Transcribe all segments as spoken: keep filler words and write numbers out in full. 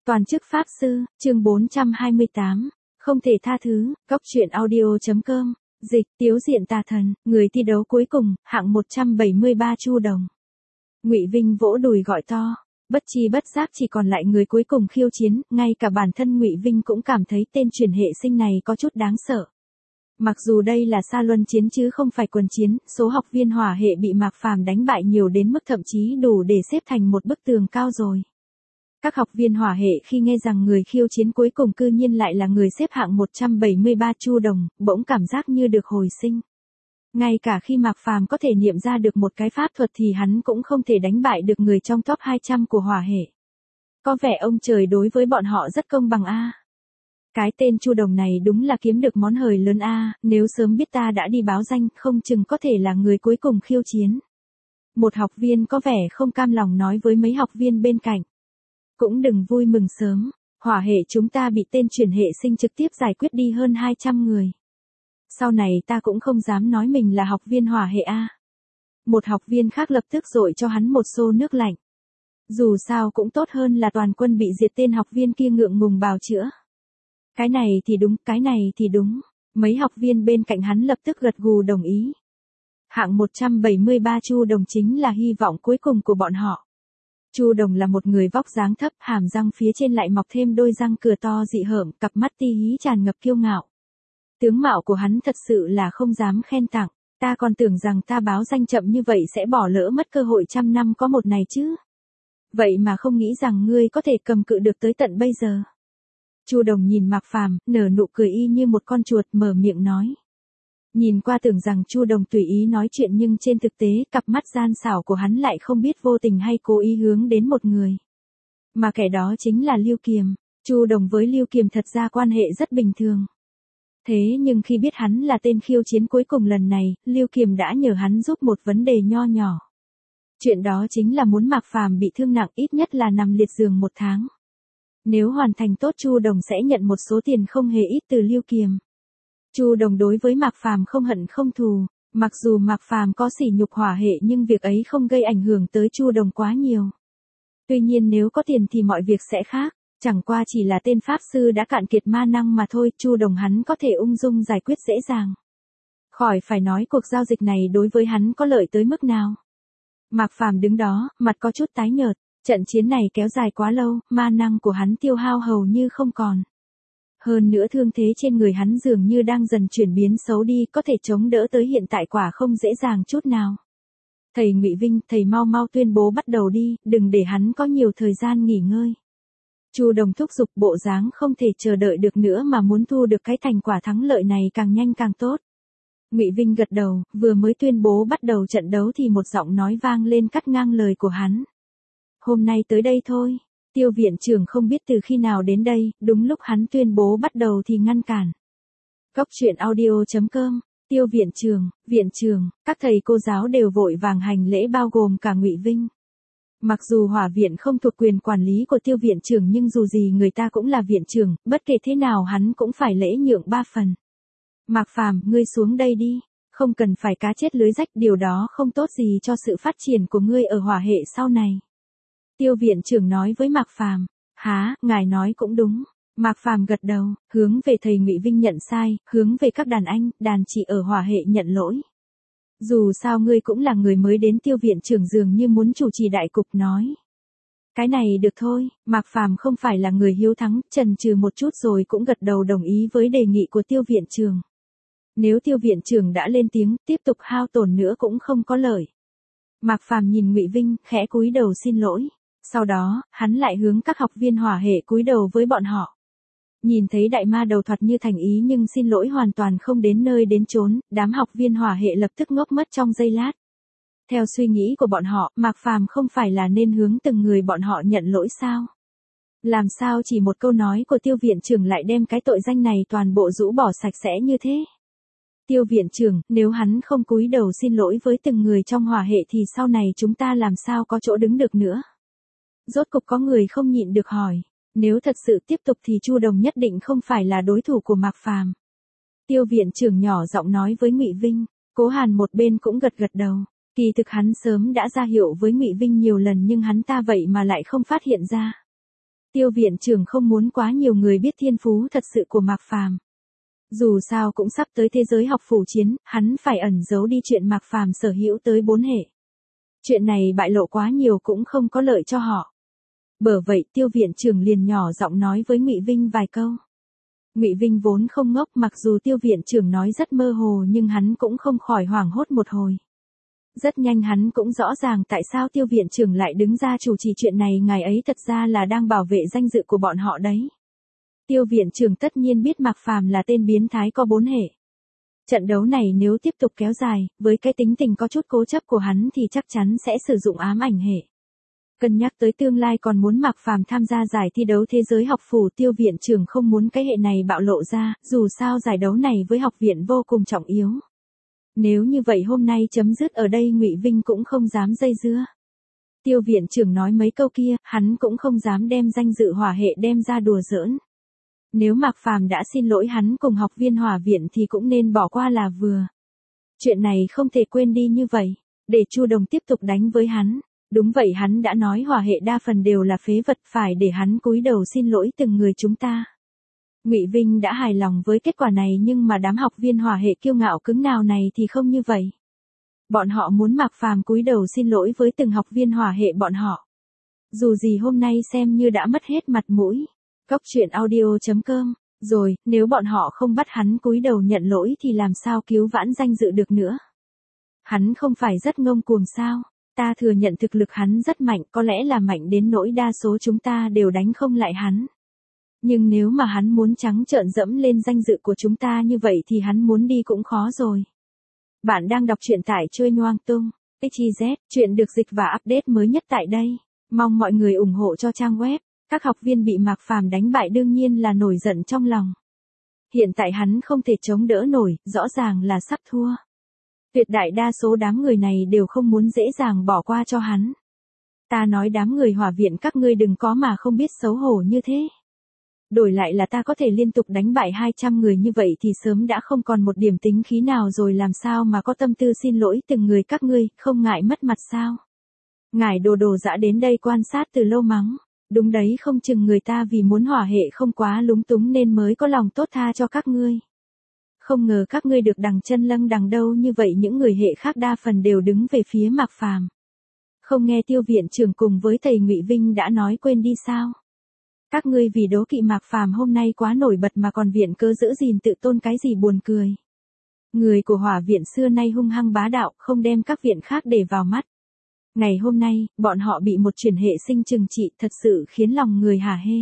Toàn chức Pháp Sư, chương bốn trăm hai mươi tám, không thể tha thứ, góc truyện audio.com, dịch, tiếu diện tà thần, người thi đấu cuối cùng, hạng một trăm bảy mươi ba Chu Đồng. Ngụy Vinh vỗ đùi gọi to, bất chi bất giác chỉ còn lại người cuối cùng khiêu chiến, ngay cả bản thân Ngụy Vinh cũng cảm thấy tên chuyển hệ sinh này có chút đáng sợ. Mặc dù đây là sa luân chiến chứ không phải quần chiến, số học viên hỏa hệ bị Mạc Phàm đánh bại nhiều đến mức thậm chí đủ để xếp thành một bức tường cao rồi. Các học viên hỏa hệ khi nghe rằng người khiêu chiến cuối cùng cư nhiên lại là người xếp hạng một trăm bảy mươi ba Chu Đồng, bỗng cảm giác như được hồi sinh. Ngay cả khi Mạc Phàm có thể niệm ra được một cái pháp thuật thì hắn cũng không thể đánh bại được người trong top hai trăm của hỏa hệ. Có vẻ ông trời đối với bọn họ rất công bằng a. Cái tên Chu Đồng này đúng là kiếm được món hời lớn a, nếu sớm biết ta đã đi báo danh, không chừng có thể là người cuối cùng khiêu chiến. Một học viên có vẻ không cam lòng nói với mấy học viên bên cạnh. Cũng đừng vui mừng sớm, hỏa hệ chúng ta bị tên chuyển hệ sinh trực tiếp giải quyết đi hơn hai trăm người. Sau này ta cũng không dám nói mình là học viên hỏa hệ a. Một học viên khác lập tức dội cho hắn một xô nước lạnh. Dù sao cũng tốt hơn là toàn quân bị diệt, tên học viên kia ngượng ngùng bào chữa. Cái này thì đúng, cái này thì đúng. Mấy học viên bên cạnh hắn lập tức gật gù đồng ý. Hạng một trăm bảy mươi ba Chu Đồng chính là hy vọng cuối cùng của bọn họ. Chu Đồng là một người vóc dáng thấp, hàm răng phía trên lại mọc thêm đôi răng cửa to dị hợm, cặp mắt ti hí tràn ngập kiêu ngạo. Tướng mạo của hắn thật sự là không dám khen tặng, ta còn tưởng rằng ta báo danh chậm như vậy sẽ bỏ lỡ mất cơ hội trăm năm có một này chứ. Vậy mà không nghĩ rằng ngươi có thể cầm cự được tới tận bây giờ. Chu Đồng nhìn Mạc Phàm, nở nụ cười y như một con chuột, mở miệng nói. Nhìn qua tưởng rằng Chu Đồng tùy ý nói chuyện nhưng trên thực tế cặp mắt gian xảo của hắn lại không biết vô tình hay cố ý hướng đến một người. Mà kẻ đó chính là Lưu Kiềm. Chu Đồng với Lưu Kiềm thật ra quan hệ rất bình thường. Thế nhưng khi biết hắn là tên khiêu chiến cuối cùng lần này, Lưu Kiềm đã nhờ hắn giúp một vấn đề nho nhỏ. Chuyện đó chính là muốn Mạc Phàm bị thương nặng, ít nhất là nằm liệt giường một tháng. Nếu hoàn thành tốt Chu Đồng sẽ nhận một số tiền không hề ít từ Lưu Kiềm. Chu Đồng đối với Mạc Phàm không hận không thù, mặc dù Mạc Phàm có sỉ nhục hỏa hệ nhưng việc ấy không gây ảnh hưởng tới Chu Đồng quá nhiều. Tuy nhiên nếu có tiền thì mọi việc sẽ khác, chẳng qua chỉ là tên pháp sư đã cạn kiệt ma năng mà thôi, Chu Đồng hắn có thể ung dung giải quyết dễ dàng. Khỏi phải nói cuộc giao dịch này đối với hắn có lợi tới mức nào. Mạc Phàm đứng đó, mặt có chút tái nhợt, trận chiến này kéo dài quá lâu, ma năng của hắn tiêu hao hầu như không còn. Hơn nữa thương thế trên người hắn dường như đang dần chuyển biến xấu đi, có thể chống đỡ tới hiện tại quả không dễ dàng chút nào. Thầy Ngụy Vinh, thầy mau mau tuyên bố bắt đầu đi, đừng để hắn có nhiều thời gian nghỉ ngơi. Chu Đồng thúc giục, bộ dáng không thể chờ đợi được nữa mà muốn thu được cái thành quả thắng lợi này càng nhanh càng tốt. Ngụy Vinh gật đầu, vừa mới tuyên bố bắt đầu trận đấu thì một giọng nói vang lên cắt ngang lời của hắn. Hôm nay tới đây thôi. Tiêu viện trưởng không biết từ khi nào đến đây, đúng lúc hắn tuyên bố bắt đầu thì ngăn cản. Góc truyện audio.com, Tiêu viện trưởng, viện trưởng, các thầy cô giáo đều vội vàng hành lễ bao gồm cả Ngụy Vinh. Mặc dù hỏa viện không thuộc quyền quản lý của Tiêu viện trưởng nhưng dù gì người ta cũng là viện trưởng, bất kể thế nào hắn cũng phải lễ nhượng ba phần. Mạc Phàm, ngươi xuống đây đi, không cần phải cá chết lưới rách, điều đó không tốt gì cho sự phát triển của ngươi ở hỏa hệ sau này. Tiêu viện trưởng nói với Mạc Phàm. Há, ngài nói cũng đúng. Mạc Phàm gật đầu, hướng về thầy Ngụy Vinh nhận sai, hướng về các đàn anh, đàn chị ở hỏa hệ nhận lỗi. Dù sao ngươi cũng là người mới đến, Tiêu viện trưởng dường như muốn chủ trì đại cục nói. Cái này được thôi, Mạc Phàm không phải là người hiếu thắng, chần chừ một chút rồi cũng gật đầu đồng ý với đề nghị của Tiêu viện trưởng. Nếu Tiêu viện trưởng đã lên tiếng, tiếp tục hao tổn nữa cũng không có lợi. Mạc Phàm nhìn Ngụy Vinh, khẽ cúi đầu xin lỗi. Sau đó, hắn lại hướng các học viên hỏa hệ cúi đầu với bọn họ. Nhìn thấy đại ma đầu thoạt như thành ý nhưng xin lỗi hoàn toàn không đến nơi đến chốn, đám học viên hỏa hệ lập tức ngốc mất trong giây lát. Theo suy nghĩ của bọn họ, Mạc Phàm không phải là nên hướng từng người bọn họ nhận lỗi sao? Làm sao chỉ một câu nói của Tiêu viện trưởng lại đem cái tội danh này toàn bộ rũ bỏ sạch sẽ như thế? Tiêu viện trưởng, nếu hắn không cúi đầu xin lỗi với từng người trong hỏa hệ thì sau này chúng ta làm sao có chỗ đứng được nữa? Rốt cục có người không nhịn được hỏi, nếu thật sự tiếp tục thì Chu Đồng nhất định không phải là đối thủ của Mạc Phàm. Tiêu viện trưởng nhỏ giọng nói với Ngụy Vinh, Cố Hàn một bên cũng gật gật đầu, kỳ thực hắn sớm đã ra hiệu với Ngụy Vinh nhiều lần nhưng hắn ta vậy mà lại không phát hiện ra. Tiêu viện trưởng không muốn quá nhiều người biết thiên phú thật sự của Mạc Phàm. Dù sao cũng sắp tới thế giới học phủ chiến, hắn phải ẩn giấu đi chuyện Mạc Phàm sở hữu tới bốn hệ. Chuyện này bại lộ quá nhiều cũng không có lợi cho họ. Bởi vậy Tiêu viện trưởng liền nhỏ giọng nói với Ngụy Vinh vài câu. Ngụy Vinh vốn không ngốc, mặc dù Tiêu viện trưởng nói rất mơ hồ nhưng hắn cũng không khỏi hoảng hốt một hồi. Rất nhanh hắn cũng rõ ràng tại sao Tiêu viện trưởng lại đứng ra chủ trì chuyện này, ngài ấy thật ra là đang bảo vệ danh dự của bọn họ đấy. Tiêu viện trưởng tất nhiên biết Mạc Phàm là tên biến thái có bốn hệ. Trận đấu này nếu tiếp tục kéo dài, với cái tính tình có chút cố chấp của hắn thì chắc chắn sẽ sử dụng ám ảnh hệ. Cân nhắc tới tương lai còn muốn Mạc Phàm tham gia giải thi đấu thế giới học phủ, Tiêu viện trưởng không muốn cái hệ này bạo lộ ra, dù sao giải đấu này với học viện vô cùng trọng yếu. Nếu như vậy hôm nay chấm dứt ở đây, Ngụy Vinh cũng không dám dây dưa. Tiêu viện trưởng nói mấy câu kia, hắn cũng không dám đem danh dự hỏa hệ đem ra đùa giỡn. Nếu Mạc Phàm đã xin lỗi hắn cùng học viên hỏa viện thì cũng nên bỏ qua là vừa. Chuyện này không thể quên đi như vậy, để Chu Đồng tiếp tục đánh với hắn. Đúng vậy, hắn đã nói hỏa hệ đa phần đều là phế vật, phải để hắn cúi đầu xin lỗi từng người chúng ta. Ngụy Vinh đã hài lòng với kết quả này, nhưng mà đám học viên hỏa hệ kiêu ngạo cứng nào này thì không như vậy. Bọn họ muốn Mạc Phàm cúi đầu xin lỗi với từng học viên hỏa hệ bọn họ. Dù gì hôm nay xem như đã mất hết mặt mũi. Cốc truyện audio chấm com. Rồi, nếu bọn họ không bắt hắn cúi đầu nhận lỗi thì làm sao cứu vãn danh dự được nữa. Hắn không phải rất ngông cuồng sao? Ta thừa nhận thực lực hắn rất mạnh, có lẽ là mạnh đến nỗi đa số chúng ta đều đánh không lại hắn. Nhưng nếu mà hắn muốn trắng trợn dẫm lên danh dự của chúng ta như vậy thì hắn muốn đi cũng khó rồi. Bạn đang đọc truyện tại Trôi Ngoang Tung. ích zét, chuyện được dịch và update mới nhất tại đây. Mong mọi người ủng hộ cho trang web. Các học viên bị Mạc Phàm đánh bại đương nhiên là nổi giận trong lòng. Hiện tại hắn không thể chống đỡ nổi, rõ ràng là sắp thua. Tuyệt đại đa số đám người này đều không muốn dễ dàng bỏ qua cho hắn. Ta nói đám người hỏa viện các ngươi đừng có mà không biết xấu hổ như thế. Đổi lại là ta có thể liên tục đánh bại hai trăm người như vậy thì sớm đã không còn một điểm tính khí nào rồi, làm sao mà có tâm tư xin lỗi từng người các ngươi, không ngại mất mặt sao? Ngài đồ đồ dã đến đây quan sát từ lâu mắng. Đúng đấy, không chừng người ta vì muốn hỏa hệ không quá lúng túng nên mới có lòng tốt tha cho các ngươi. Không ngờ các ngươi được đằng chân lâng đằng đâu như vậy, những người hệ khác đa phần đều đứng về phía Mạc Phàm. Không nghe Tiêu viện trưởng cùng với thầy Ngụy Vinh đã nói quên đi sao? Các ngươi vì đố kỵ Mạc Phàm hôm nay quá nổi bật mà còn viện cớ giữ gìn tự tôn cái gì, buồn cười. Người của hỏa viện xưa nay hung hăng bá đạo, không đem các viện khác để vào mắt. Ngày hôm nay, bọn họ bị một chuyển hệ sinh trừng trị, thật sự khiến lòng người hả hê.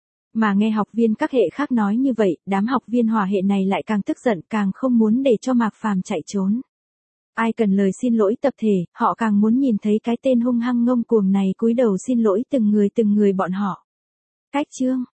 Mà nghe học viên các hệ khác nói như vậy, đám học viên hỏa hệ này lại càng tức giận, càng không muốn để cho Mạc Phàm chạy trốn. Ai cần lời xin lỗi tập thể, họ càng muốn nhìn thấy cái tên hung hăng ngông cuồng này cúi đầu xin lỗi từng người từng người bọn họ. Cách chương